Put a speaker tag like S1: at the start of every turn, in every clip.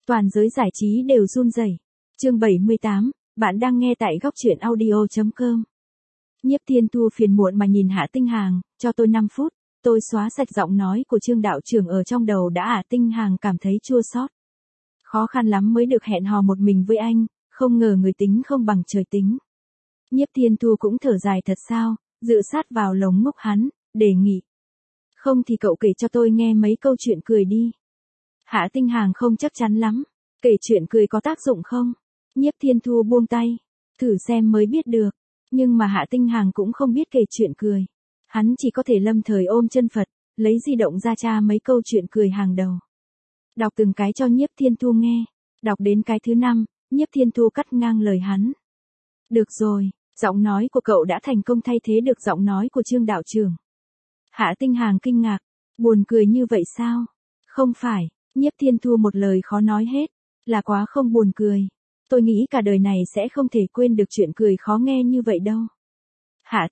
S1: Toàn giới giải trí đều run rẩy. Chương 78, bạn đang nghe tại góc truyện audio.com. Nhiếp Thiên Thu phiền muộn mà nhìn Hạ Tinh Hàng, cho tôi 5 phút, tôi xóa sạch giọng nói của Trương đạo trưởng ở trong đầu đã. Hạ Tinh Hàng cảm thấy chua xót. Khó khăn lắm mới được hẹn hò một mình với anh, không ngờ người tính không bằng trời tính. Nhiếp Thiên Thu cũng thở dài thật sao, dựa sát vào lồng ngực hắn, đề nghị. Không thì cậu kể cho tôi nghe mấy câu chuyện cười đi. Hạ Tinh Hàng không chắc chắn lắm, kể chuyện cười có tác dụng không? Nhiếp Thiên Thu buông tay, thử xem mới biết được. Nhưng mà Hạ Tinh Hàng cũng không biết kể chuyện cười. Hắn chỉ có thể lâm thời ôm chân Phật, lấy di động ra tra mấy câu chuyện cười hàng đầu. Đọc từng cái cho Nhiếp Thiên Thu nghe. Đọc đến cái thứ 5, Nhiếp Thiên Thu cắt ngang lời hắn. Được rồi, giọng nói của cậu đã thành công thay thế được giọng nói của Trương đạo trưởng. Hạ Tinh Hàng kinh ngạc, buồn cười như vậy sao? Không phải, Nhiếp Thiên Thu một lời khó nói hết, là quá không buồn cười. Tôi nghĩ cả đời này sẽ không thể quên được chuyện cười khó nghe như vậy đâu. Hạ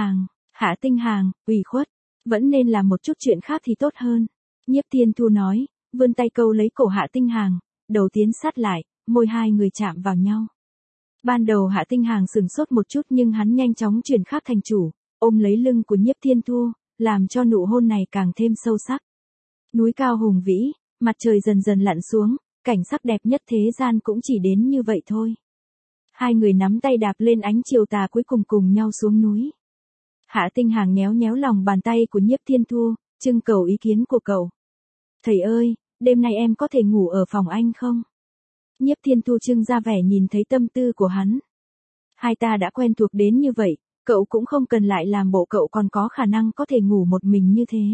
S1: Tinh Hàng, ủy khuất, vẫn nên làm một chút chuyện khác thì tốt hơn. Nhiếp Thiên Thu nói, vươn tay câu lấy cổ Hạ Tinh Hàng, đầu tiến sát lại, môi hai người chạm vào nhau. Ban đầu Hạ Tinh Hàng sửng sốt một chút nhưng hắn nhanh chóng chuyển khác thành chủ, ôm lấy lưng của Nhiếp Thiên Thu, làm cho nụ hôn này càng thêm sâu sắc. Núi cao hùng vĩ, mặt trời dần dần lặn xuống, cảnh sắc đẹp nhất thế gian cũng chỉ đến như vậy thôi. Hai người nắm tay đạp lên ánh chiều tà cuối cùng cùng nhau xuống núi. Hạ Tinh Hàng nhéo nhéo lòng bàn tay của Nhiếp Thiên Thu, trưng cầu ý kiến của cậu. Thầy ơi, đêm nay em có thể ngủ ở phòng anh không? Nhiếp Thiên Thu trưng ra vẻ nhìn thấy tâm tư của hắn. Hai ta đã quen thuộc đến như vậy, cậu cũng không cần lại làm bộ cậu còn có khả năng có thể ngủ một mình như thế.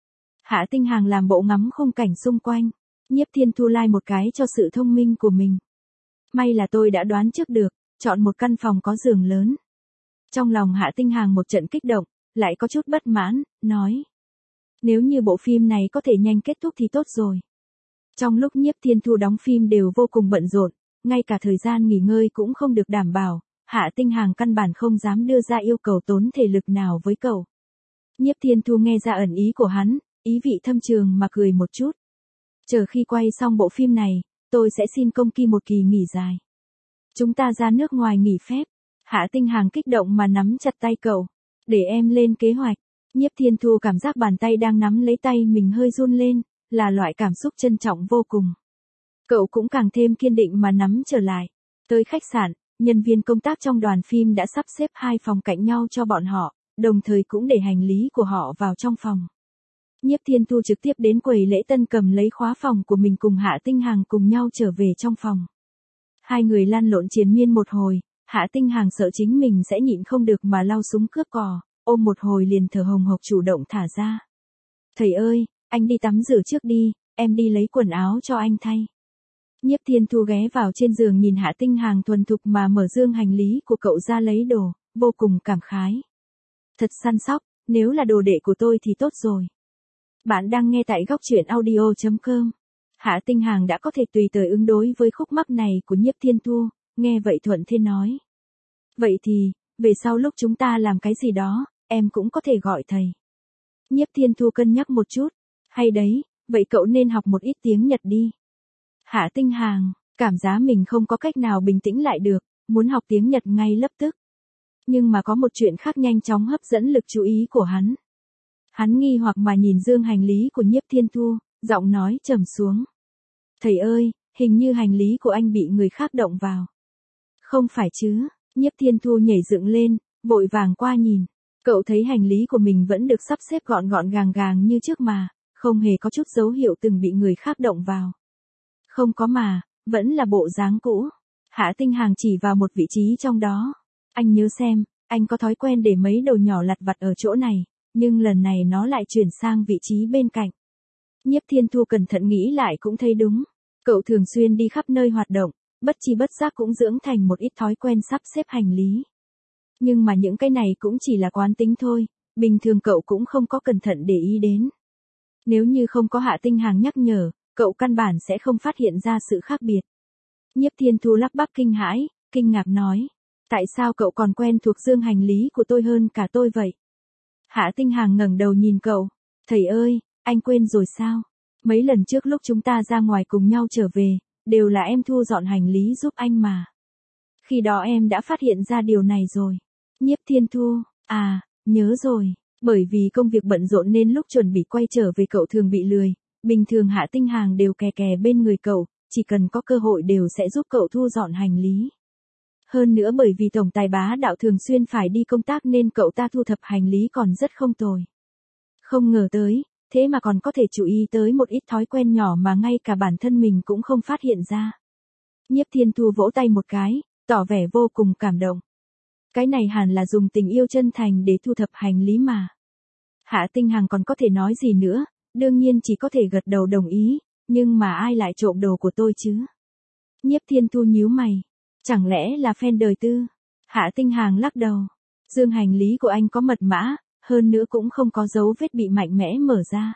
S1: Hạ Tinh Hàng làm bộ ngắm khung cảnh xung quanh. Nhiếp Thiên Thu like một cái cho sự thông minh của mình. May là tôi đã đoán trước được, chọn một căn phòng có giường lớn. Trong lòng Hạ Tinh Hàng một trận kích động, lại có chút bất mãn, nói. Nếu như bộ phim này có thể nhanh kết thúc thì tốt rồi. Trong lúc Nhiếp Thiên Thu đóng phim đều vô cùng bận rộn, ngay cả thời gian nghỉ ngơi cũng không được đảm bảo, Hạ Tinh Hàng căn bản không dám đưa ra yêu cầu tốn thể lực nào với cậu. Nhiếp Thiên Thu nghe ra ẩn ý của hắn, ý vị thâm trường mà cười một chút. Chờ khi quay xong bộ phim này, tôi sẽ xin công ty một kỳ nghỉ dài. Chúng ta ra nước ngoài nghỉ phép. Hạ Tinh Hàng kích động mà nắm chặt tay cậu. Để em lên kế hoạch. Nhiếp Thiên Thu cảm giác bàn tay đang nắm lấy tay mình hơi run lên, là loại cảm xúc trân trọng vô cùng. Cậu cũng càng thêm kiên định mà nắm trở lại. Tới khách sạn, nhân viên công tác trong đoàn phim đã sắp xếp 2 phòng cạnh nhau cho bọn họ, đồng thời cũng để hành lý của họ vào trong phòng. Nhiếp Thiên Thu trực tiếp đến quầy lễ tân cầm lấy khóa phòng của mình cùng Hạ Tinh Hàng cùng nhau trở về trong phòng. Hai người lăn lộn triền miên một hồi, Hạ Tinh Hàng sợ chính mình sẽ nhịn không được mà lao súng cướp cò, ôm một hồi liền thở hồng hộc chủ động thả ra. Thầy ơi, anh đi tắm rửa trước đi, em đi lấy quần áo cho anh thay. Nhiếp Thiên Thu ghé vào trên giường nhìn Hạ Tinh Hàng thuần thục mà mở dương hành lý của cậu ra lấy đồ, vô cùng cảm khái. Thật săn sóc, nếu là đồ đệ của tôi thì tốt rồi. Bạn đang nghe tại góc truyện audio.com. Hạ Tinh Hàng đã có thể tùy thời ứng đối với khúc mắc này của Nhiếp Thiên Thu, nghe vậy thuận thế nói. Vậy thì, về sau lúc chúng ta làm cái gì đó, em cũng có thể gọi thầy. Nhiếp Thiên Thu cân nhắc một chút. Hay đấy, vậy cậu nên học một ít tiếng Nhật đi. Hạ Tinh Hàng, cảm giác mình không có cách nào bình tĩnh lại được, muốn học tiếng Nhật ngay lập tức. Nhưng mà có một chuyện khác nhanh chóng hấp dẫn lực chú ý của hắn. Hắn nghi hoặc mà nhìn dương hành lý của Nhiếp Thiên Thu, giọng nói trầm xuống. Thầy ơi, hình như hành lý của anh bị người khác động vào. Không phải chứ, Nhiếp Thiên Thu nhảy dựng lên, vội vàng qua nhìn. Cậu thấy hành lý của mình vẫn được sắp xếp gọn gọn gàng gàng như trước mà, không hề có chút dấu hiệu từng bị người khác động vào. Không có mà, vẫn là bộ dáng cũ. Hạ Tinh Hàng chỉ vào một vị trí trong đó. Anh nhớ xem, anh có thói quen để mấy đồ nhỏ lặt vặt ở chỗ này. Nhưng lần này nó lại chuyển sang vị trí bên cạnh. Nhiếp Thiên Thu cẩn thận nghĩ lại cũng thấy đúng. Cậu thường xuyên đi khắp nơi hoạt động, bất chi bất giác cũng dưỡng thành một ít thói quen sắp xếp hành lý. Nhưng mà những cái này cũng chỉ là quán tính thôi, bình thường cậu cũng không có cẩn thận để ý đến. Nếu như không có Hạ Tinh Hàng nhắc nhở, cậu căn bản sẽ không phát hiện ra sự khác biệt. Nhiếp Thiên Thu lắp bắp kinh hãi, kinh ngạc nói. Tại sao cậu còn quen thuộc dương hành lý của tôi hơn cả tôi vậy? Hạ Tinh Hàng ngẩng đầu nhìn cậu. Thầy ơi, anh quên rồi sao? Mấy lần trước lúc chúng ta ra ngoài cùng nhau trở về, đều là em thu dọn hành lý giúp anh mà. Khi đó em đã phát hiện ra điều này rồi. Nhiếp Thiên Thu, à, nhớ rồi, bởi vì công việc bận rộn nên lúc chuẩn bị quay trở về cậu thường bị lười, bình thường Hạ Tinh Hàng đều kè kè bên người cậu, chỉ cần có cơ hội đều sẽ giúp cậu thu dọn hành lý. Hơn nữa bởi vì tổng tài Bá Đạo thường xuyên phải đi công tác nên cậu ta thu thập hành lý còn rất không tồi. Không ngờ tới, thế mà còn có thể chú ý tới một ít thói quen nhỏ mà ngay cả bản thân mình cũng không phát hiện ra. Nhiếp Thiên Thu vỗ tay một cái, tỏ vẻ vô cùng cảm động. Cái này hẳn là dùng tình yêu chân thành để thu thập hành lý mà. Hạ Tinh Hàng còn có thể nói gì nữa, đương nhiên chỉ có thể gật đầu đồng ý, nhưng mà ai lại trộm đồ của tôi chứ? Nhiếp Thiên Thu nhíu mày, chẳng lẽ là fan đời Tư? Hạ Tinh Hàng lắc đầu, dương hành lý của anh có mật mã, hơn nữa cũng không có dấu vết bị mạnh mẽ mở ra.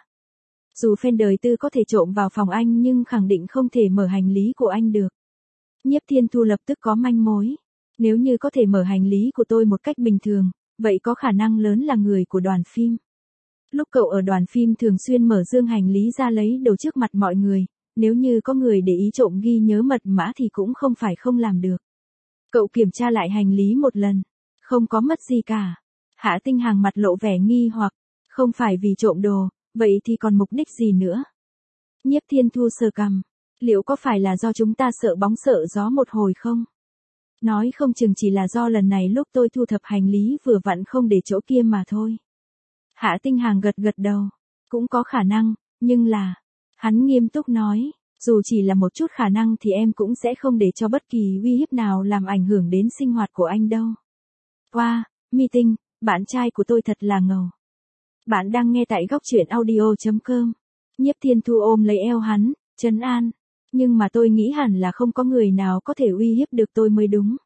S1: Dù fan đời Tư có thể trộm vào phòng anh nhưng khẳng định không thể mở hành lý của anh được. Nhiếp Thiên Thu lập tức có manh mối. Nếu như có thể mở hành lý của tôi một cách bình thường, vậy có khả năng lớn là người của đoàn phim. Lúc cậu ở đoàn phim thường xuyên mở dương hành lý ra lấy đồ trước mặt mọi người, nếu như có người để ý trộm ghi nhớ mật mã thì cũng không phải không làm được. Cậu kiểm tra lại hành lý một lần, không có mất gì cả. Hạ Tinh Hàng mặt lộ vẻ nghi hoặc, không phải vì trộm đồ, vậy thì còn mục đích gì nữa? Nhiếp Thiên Thu sờ cằm, liệu có phải là do chúng ta sợ bóng sợ gió một hồi không? Nói không chừng chỉ là do lần này lúc tôi thu thập hành lý vừa vặn không để chỗ kia mà thôi. Hạ Tinh Hàng gật gật đầu, cũng có khả năng, nhưng là, hắn nghiêm túc nói, dù chỉ là một chút khả năng thì em cũng sẽ không để cho bất kỳ uy hiếp nào làm ảnh hưởng đến sinh hoạt của anh đâu. Wow, meeting, bạn trai của tôi thật là ngầu. Bạn đang nghe tại góc truyện audio.com. Nhiếp Thiên Thu ôm lấy eo hắn, trấn an. Nhưng mà tôi nghĩ hẳn là không có người nào có thể uy hiếp được tôi mới đúng.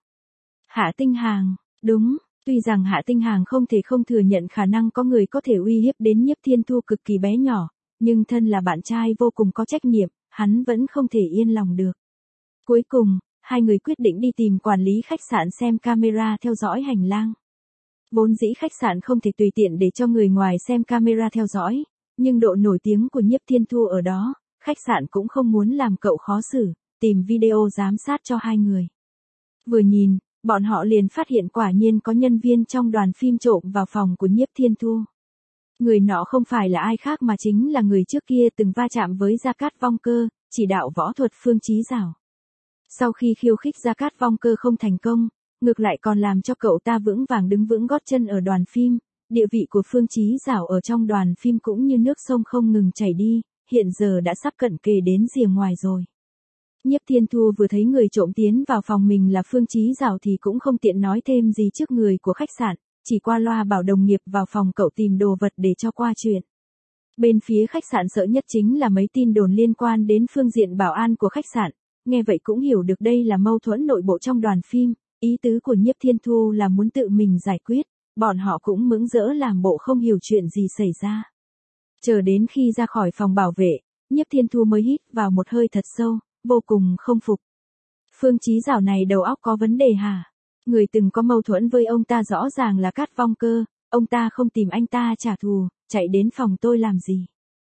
S1: Hạ Tinh Hàng, đúng, tuy rằng Hạ Tinh Hàng không thể không thừa nhận khả năng có người có thể uy hiếp đến Nhiếp Thiên Thu cực kỳ bé nhỏ, nhưng thân là bạn trai vô cùng có trách nhiệm, hắn vẫn không thể yên lòng được. Cuối cùng, hai người quyết định đi tìm quản lý khách sạn xem camera theo dõi hành lang. Vốn dĩ khách sạn không thể tùy tiện để cho người ngoài xem camera theo dõi, nhưng độ nổi tiếng của Nhiếp Thiên Thu ở đó, khách sạn cũng không muốn làm cậu khó xử, tìm video giám sát cho hai người. Vừa nhìn, bọn họ liền phát hiện quả nhiên có nhân viên trong đoàn phim trộm vào phòng của Nhiếp Thiên Thu. Người nọ không phải là ai khác mà chính là người trước kia từng va chạm với Gia Cát Vong Cơ, chỉ đạo võ thuật Phương Chí Giảo. Sau khi khiêu khích Gia Cát Vong Cơ không thành công, ngược lại còn làm cho cậu ta vững vàng đứng vững gót chân ở đoàn phim, địa vị của Phương Chí Giảo ở trong đoàn phim cũng như nước sông không ngừng chảy đi, hiện giờ đã sắp cận kề đến rìa ngoài rồi. Nhiếp Thiên Thu vừa thấy người trộm tiến vào phòng mình là Phương Chí Giảo thì cũng không tiện nói thêm gì trước người của khách sạn, chỉ qua loa bảo đồng nghiệp vào phòng cậu tìm đồ vật để cho qua chuyện. Bên phía khách sạn sợ nhất chính là mấy tin đồn liên quan đến phương diện bảo an của khách sạn, nghe vậy cũng hiểu được đây là mâu thuẫn nội bộ trong đoàn phim, ý tứ của Nhiếp Thiên Thu là muốn tự mình giải quyết, bọn họ cũng mững rỡ làm bộ không hiểu chuyện gì xảy ra. Chờ đến khi ra khỏi phòng bảo vệ, Nhiếp Thiên Thu mới hít vào một hơi thật sâu, vô cùng không phục. Phương Chí Giảo này đầu óc có vấn đề hả? Người từng có mâu thuẫn với ông ta rõ ràng là Cát Vong Cơ, ông ta không tìm anh ta trả thù, chạy đến phòng tôi làm gì?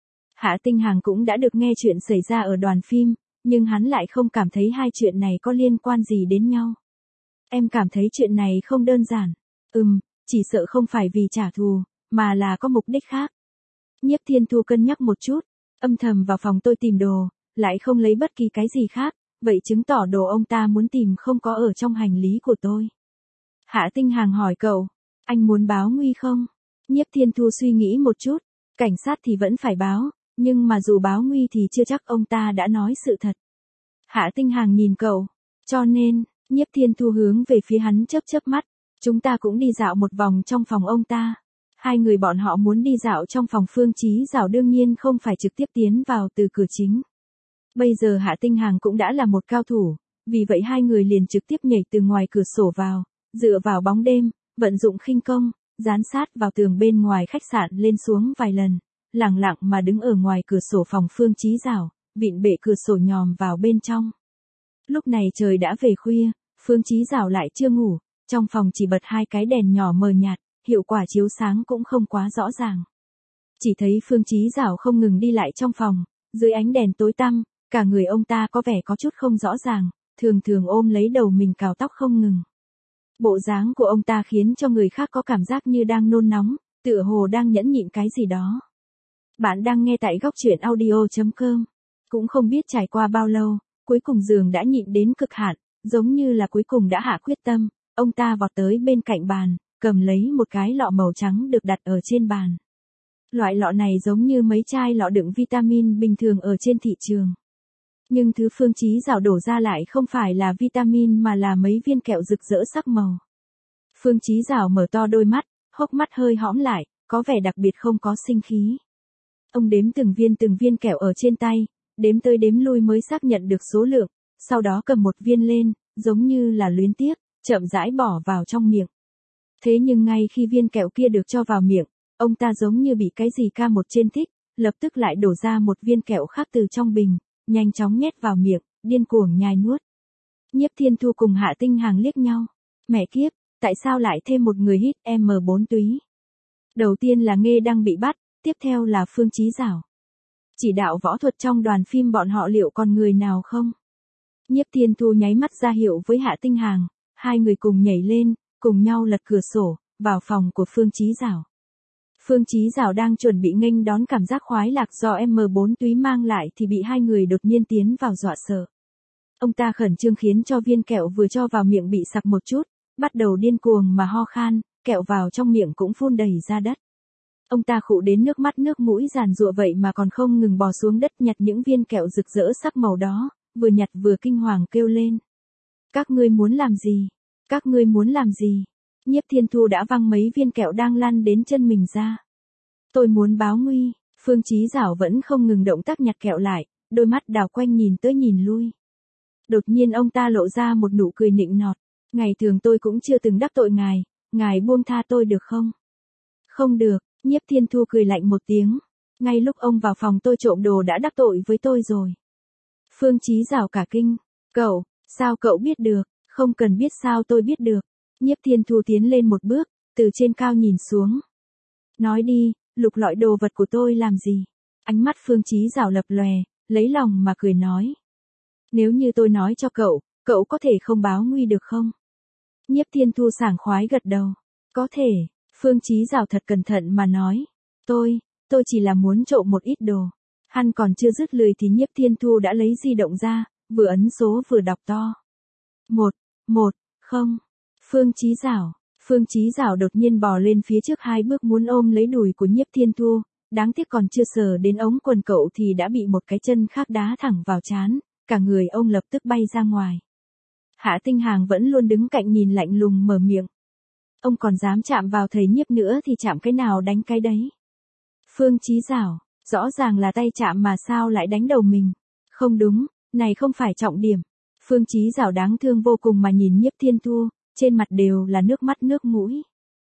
S1: Hạ Tinh Hàng cũng đã được nghe chuyện xảy ra ở đoàn phim, nhưng hắn lại không cảm thấy hai chuyện này có liên quan gì đến nhau. Em cảm thấy chuyện này không đơn giản. Chỉ sợ không phải vì trả thù, mà là có mục đích khác. Nhiếp Thiên Thu cân nhắc một chút, âm thầm vào phòng tôi tìm đồ, lại không lấy bất kỳ cái gì khác, vậy chứng tỏ đồ ông ta muốn tìm không có ở trong hành lý của tôi. Hạ Tinh Hàng hỏi cậu, anh muốn báo nguy không? Nhiếp Thiên Thu suy nghĩ một chút, cảnh sát thì vẫn phải báo, nhưng mà dù báo nguy thì chưa chắc ông ta đã nói sự thật. Hạ Tinh Hàng nhìn cậu, cho nên, Nhiếp Thiên Thu hướng về phía hắn chớp chớp mắt, chúng ta cũng đi dạo một vòng trong phòng ông ta. Hai người bọn họ muốn đi dạo trong phòng Phương Chí Giảo đương nhiên không phải trực tiếp tiến vào từ cửa chính. Bây giờ Hạ Tinh Hàng cũng đã là một cao thủ, vì vậy hai người liền trực tiếp nhảy từ ngoài cửa sổ vào, dựa vào bóng đêm, vận dụng khinh công, dán sát vào tường bên ngoài khách sạn lên xuống vài lần, lẳng lặng mà đứng ở ngoài cửa sổ phòng Phương Chí Giảo, vịn bệ cửa sổ nhòm vào bên trong. Lúc này trời đã về khuya, Phương Chí Giảo lại chưa ngủ, trong phòng chỉ bật hai cái đèn nhỏ mờ nhạt, hiệu quả chiếu sáng cũng không quá rõ ràng. Chỉ thấy Phương Chí Giảo không ngừng đi lại trong phòng, dưới ánh đèn tối tăm, cả người ông ta có vẻ có chút không rõ ràng, thường thường ôm lấy đầu mình cào tóc không ngừng. Bộ dáng của ông ta khiến cho người khác có cảm giác như đang nôn nóng, tựa hồ đang nhẫn nhịn cái gì đó. Bạn đang nghe tại góc truyện audio.com. Cũng không biết trải qua bao lâu, cuối cùng giường đã nhịn đến cực hạn, giống như là cuối cùng đã hạ quyết tâm, ông ta vọt tới bên cạnh bàn, cầm lấy một cái lọ màu trắng được đặt ở trên bàn. Loại lọ này giống như mấy chai lọ đựng vitamin bình thường ở trên thị trường. Nhưng thứ Phương Chí Dảo đổ ra lại không phải là vitamin mà là mấy viên kẹo rực rỡ sắc màu. Phương Chí Dảo mở to đôi mắt, hốc mắt hơi hõm lại, có vẻ đặc biệt không có sinh khí. Ông đếm từng viên kẹo ở trên tay, đếm tới đếm lui mới xác nhận được số lượng, sau đó cầm một viên lên, giống như là luyến tiếc, chậm rãi bỏ vào trong miệng. Thế nhưng ngay khi viên kẹo kia được cho vào miệng, ông ta giống như bị cái gì ca một trên thích, lập tức lại đổ ra một viên kẹo khác từ trong bình, nhanh chóng nhét vào miệng, điên cuồng nhai nuốt. Nhiếp Thiên Thu cùng Hạ Tinh Hàng liếc nhau. Mẹ kiếp, tại sao lại thêm một người hít M4 túy? Đầu tiên là Nghê Đăng bị bắt, tiếp theo là Phương Chí Dảo. Chỉ đạo võ thuật trong đoàn phim bọn họ liệu còn người nào không? Nhiếp Thiên Thu nháy mắt ra hiệu với Hạ Tinh Hàng, hai người cùng nhảy lên, cùng nhau lật cửa sổ, vào phòng của Phương Chí Dảo. Phương Chí Dảo đang chuẩn bị nghênh đón cảm giác khoái lạc do M4 túy mang lại thì bị hai người đột nhiên tiến vào dọa sợ. Ông ta khẩn trương khiến cho viên kẹo vừa cho vào miệng bị sặc một chút, bắt đầu điên cuồng mà ho khan, kẹo vào trong miệng cũng phun đầy ra đất. Ông ta khụ đến nước mắt nước mũi giàn giụa vậy mà còn không ngừng bò xuống đất nhặt những viên kẹo rực rỡ sắc màu đó, vừa nhặt vừa kinh hoàng kêu lên. Các ngươi muốn làm gì? Các ngươi muốn làm gì? Nhiếp Thiên Thu đã văng mấy viên kẹo đang lăn đến chân mình ra. Tôi muốn báo nguy. Phương Chí Dảo vẫn không ngừng động tác nhặt kẹo lại, đôi mắt đảo quanh nhìn tới nhìn lui. Đột nhiên ông ta lộ ra một nụ cười nịnh nọt. Ngày thường tôi cũng chưa từng đắc tội ngài, ngài buông tha tôi được không? Không được, Nhiếp Thiên Thu cười lạnh một tiếng. Ngay lúc ông vào phòng tôi trộm đồ đã đắc tội với tôi rồi. Phương Chí Dảo cả kinh. Cậu, sao cậu biết được? Không cần biết sao tôi biết được. Nhiếp Thiên Thu tiến lên một bước, từ trên cao nhìn xuống. Nói đi, lục lọi đồ vật của tôi làm gì? Ánh mắt Phương Chí Dảo lập lòe, lấy lòng mà cười nói. Nếu như tôi nói cho cậu, cậu có thể không báo nguy được không? Nhiếp Thiên Thu sảng khoái gật đầu. Có thể, Phương Chí Dảo thật cẩn thận mà nói. Tôi chỉ là muốn trộm một ít đồ. Hắn còn chưa dứt lời thì Nhiếp Thiên Thu đã lấy di động ra, vừa ấn số vừa đọc to. 110. Phương Chí Dảo đột nhiên bò lên phía trước hai bước muốn ôm lấy đùi của Nhiếp Thiên Thu, đáng tiếc còn chưa sờ đến ống quần cậu thì đã bị một cái chân khác đá thẳng vào trán, cả người ông lập tức bay ra ngoài. Hạ Tinh Hàng vẫn luôn đứng cạnh nhìn lạnh lùng mở miệng. Ông còn dám chạm vào thầy Nhiếp nữa thì chạm cái nào đánh cái đấy. Phương Chí Dảo, rõ ràng là tay chạm mà sao lại đánh đầu mình. Không đúng, này không phải trọng điểm. Phương Chí Dảo đáng thương vô cùng mà nhìn Nhiếp Thiên Thu, trên mặt đều là nước mắt nước mũi.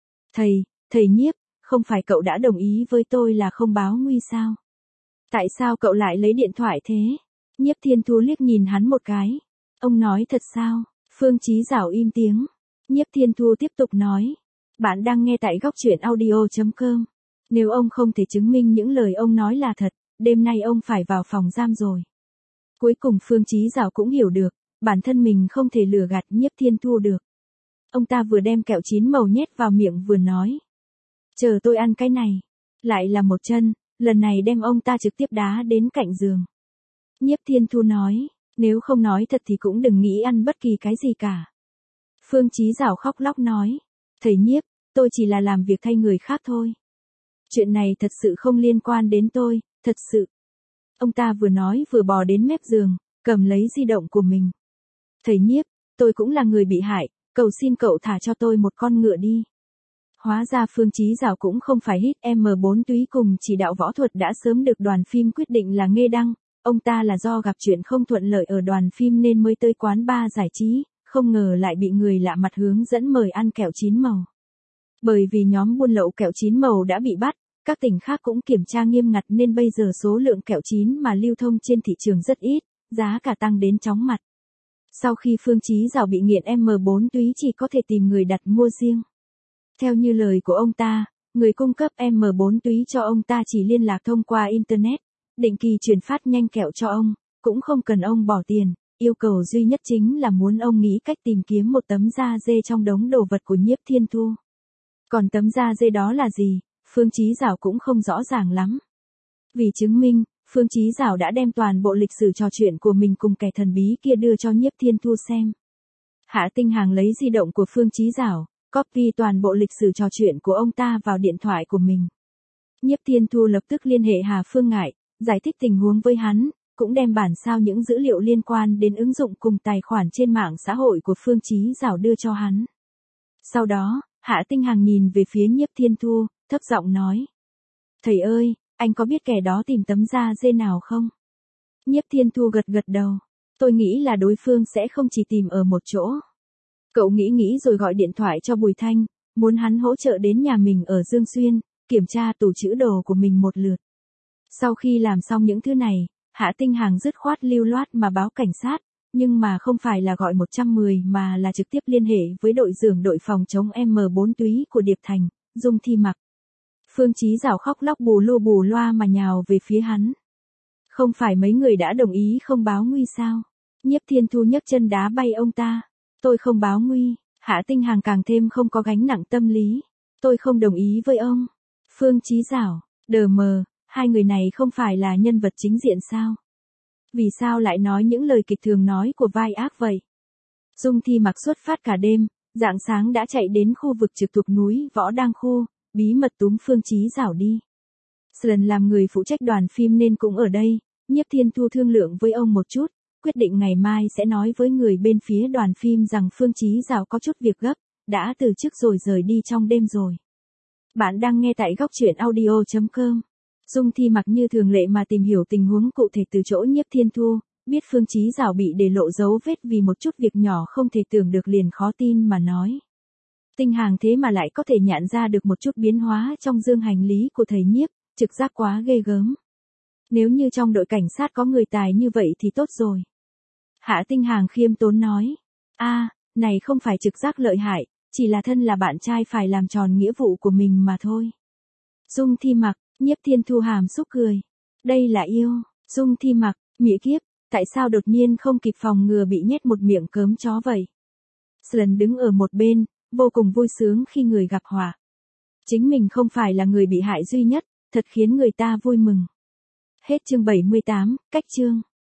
S1: Thầy Nhiếp, không phải cậu đã đồng ý với tôi là không báo nguy sao? Tại sao cậu lại lấy điện thoại thế? Nhiếp Thiên Thu liếc nhìn hắn một cái. Ông nói thật sao? Phương Chí Dảo im tiếng. Nhiếp Thiên Thu tiếp tục nói. Bạn đang nghe tại góc truyện audio.com. Nếu ông không thể chứng minh những lời ông nói là thật, đêm nay ông phải vào phòng giam rồi. Cuối cùng Phương Chí Dảo cũng hiểu được, bản thân mình không thể lừa gạt Nhiếp Thiên Thu được. Ông ta vừa đem kẹo chín màu nhét vào miệng vừa nói. Chờ tôi ăn cái này. Lại là một chân, lần này đem ông ta trực tiếp đá đến cạnh giường. Nhiếp Thiên Thu nói, nếu không nói thật thì cũng đừng nghĩ ăn bất kỳ cái gì cả. Phương Chí Dảo khóc lóc nói, thầy Nhiếp, tôi chỉ là làm việc thay người khác thôi. Chuyện này thật sự không liên quan đến tôi, thật sự. Ông ta vừa nói vừa bò đến mép giường, cầm lấy di động của mình. Thầy Nhiếp, tôi cũng là người bị hại, cầu xin cậu thả cho tôi một con ngựa đi. Hóa ra Phương Chí Dảo cũng không phải hít M4 túy cùng chỉ đạo võ thuật đã sớm được đoàn phim quyết định là Nghê Đăng. Ông ta là do gặp chuyện không thuận lợi ở đoàn phim nên mới tới quán bar giải trí, không ngờ lại bị người lạ mặt hướng dẫn mời ăn kẹo chín màu. Bởi vì nhóm buôn lậu kẹo chín màu đã bị bắt, các tỉnh khác cũng kiểm tra nghiêm ngặt nên bây giờ số lượng kẹo chín mà lưu thông trên thị trường rất ít, giá cả tăng đến chóng mặt. Sau khi Phương Chí Dảo bị nghiện M4 túy chỉ có thể tìm người đặt mua riêng. Theo như lời của ông ta, người cung cấp M4 túy cho ông ta chỉ liên lạc thông qua Internet, định kỳ chuyển phát nhanh kẹo cho ông, cũng không cần ông bỏ tiền, yêu cầu duy nhất chính là muốn ông nghĩ cách tìm kiếm một tấm da dê trong đống đồ vật của Nhiếp Thiên Thu. Còn tấm da dê đó là gì, Phương Chí Giảo cũng không rõ ràng lắm. Vì chứng minh, Phương Chí Giảo đã đem toàn bộ lịch sử trò chuyện của mình cùng kẻ thần bí kia đưa cho Nhiếp Thiên Thu xem. Hạ Tinh Hằng lấy di động của Phương Chí Giảo, copy toàn bộ lịch sử trò chuyện của ông ta vào điện thoại của mình. Nhiếp Thiên Thu lập tức liên hệ Hà Phương Ngải, giải thích tình huống với hắn, cũng đem bản sao những dữ liệu liên quan đến ứng dụng cùng tài khoản trên mạng xã hội của Phương Chí Giảo đưa cho hắn. Sau đó, Hạ Tinh Hằng nhìn về phía Nhiếp Thiên Thu, thấp giọng nói. Thầy ơi, anh có biết kẻ đó tìm tấm da dê nào không? Nhiếp Thiên Thu gật gật đầu. Tôi nghĩ là đối phương sẽ không chỉ tìm ở một chỗ. Cậu nghĩ rồi gọi điện thoại cho Bùi Thanh, muốn hắn hỗ trợ đến nhà mình ở Dương Xuyên, kiểm tra tủ trữ đồ của mình một lượt. Sau khi làm xong những thứ này, Hạ Tinh Hằng dứt khoát lưu loát mà báo cảnh sát, nhưng mà không phải là gọi 110 mà là trực tiếp liên hệ với đội trưởng đội phòng chống M4 túy của Điệp Thành, Dung Thi Mặc. Phương Chí Giảo khóc lóc bù loa mà nhào về phía hắn. Không phải mấy người đã đồng ý không báo nguy sao? Nhiếp Thiên Thu nhấc chân đá bay ông ta. Tôi không báo nguy. Hạ Tinh Hằng càng thêm không có gánh nặng tâm lý. Tôi không đồng ý với ông. Phương Chí Giảo, đờ mờ, hai người này không phải là nhân vật chính diện sao? Vì sao lại nói những lời kịch thường nói của vai ác vậy? Dung Thi Mặc xuất phát cả đêm, rạng sáng đã chạy đến khu vực trực thuộc núi Võ Đang Khu, bí mật túm Phương Chí Giảo đi. Slần làm người phụ trách đoàn phim nên cũng ở đây, Nhiếp Thiên Thu thương lượng với ông một chút, quyết định ngày mai sẽ nói với người bên phía đoàn phim rằng Phương Chí Giảo có chút việc gấp, đã từ chức rồi rời đi trong đêm rồi. Bạn đang nghe tại góc truyện audio.com. Dung Thi Mặc như thường lệ mà tìm hiểu tình huống cụ thể từ chỗ Nhiếp Thiên Thu, biết Phương Chí Giảo bị để lộ dấu vết vì một chút việc nhỏ không thể tưởng được liền khó tin mà nói. Tinh Hằng thế mà lại có thể nhận ra được một chút biến hóa trong dương hành lý của thầy Nhiếp, trực giác quá ghê gớm. Nếu như trong đội cảnh sát có người tài như vậy thì tốt rồi. Hạ Tinh Hằng khiêm tốn nói. Này không phải trực giác lợi hại, chỉ là thân là bạn trai phải làm tròn nghĩa vụ của mình mà thôi. Dung Thi Mặc, Nhiếp Thiên Thu hàm xúc cười. Đây là yêu. Dung Thi Mặc, mị kiếp, tại sao đột nhiên không kịp phòng ngừa bị nhét một miệng cớm chó vậy? Slần đứng ở một bên, vô cùng vui sướng khi người gặp họa. Chính mình không phải là người bị hại duy nhất, thật khiến người ta vui mừng. Hết chương 78, cách chương.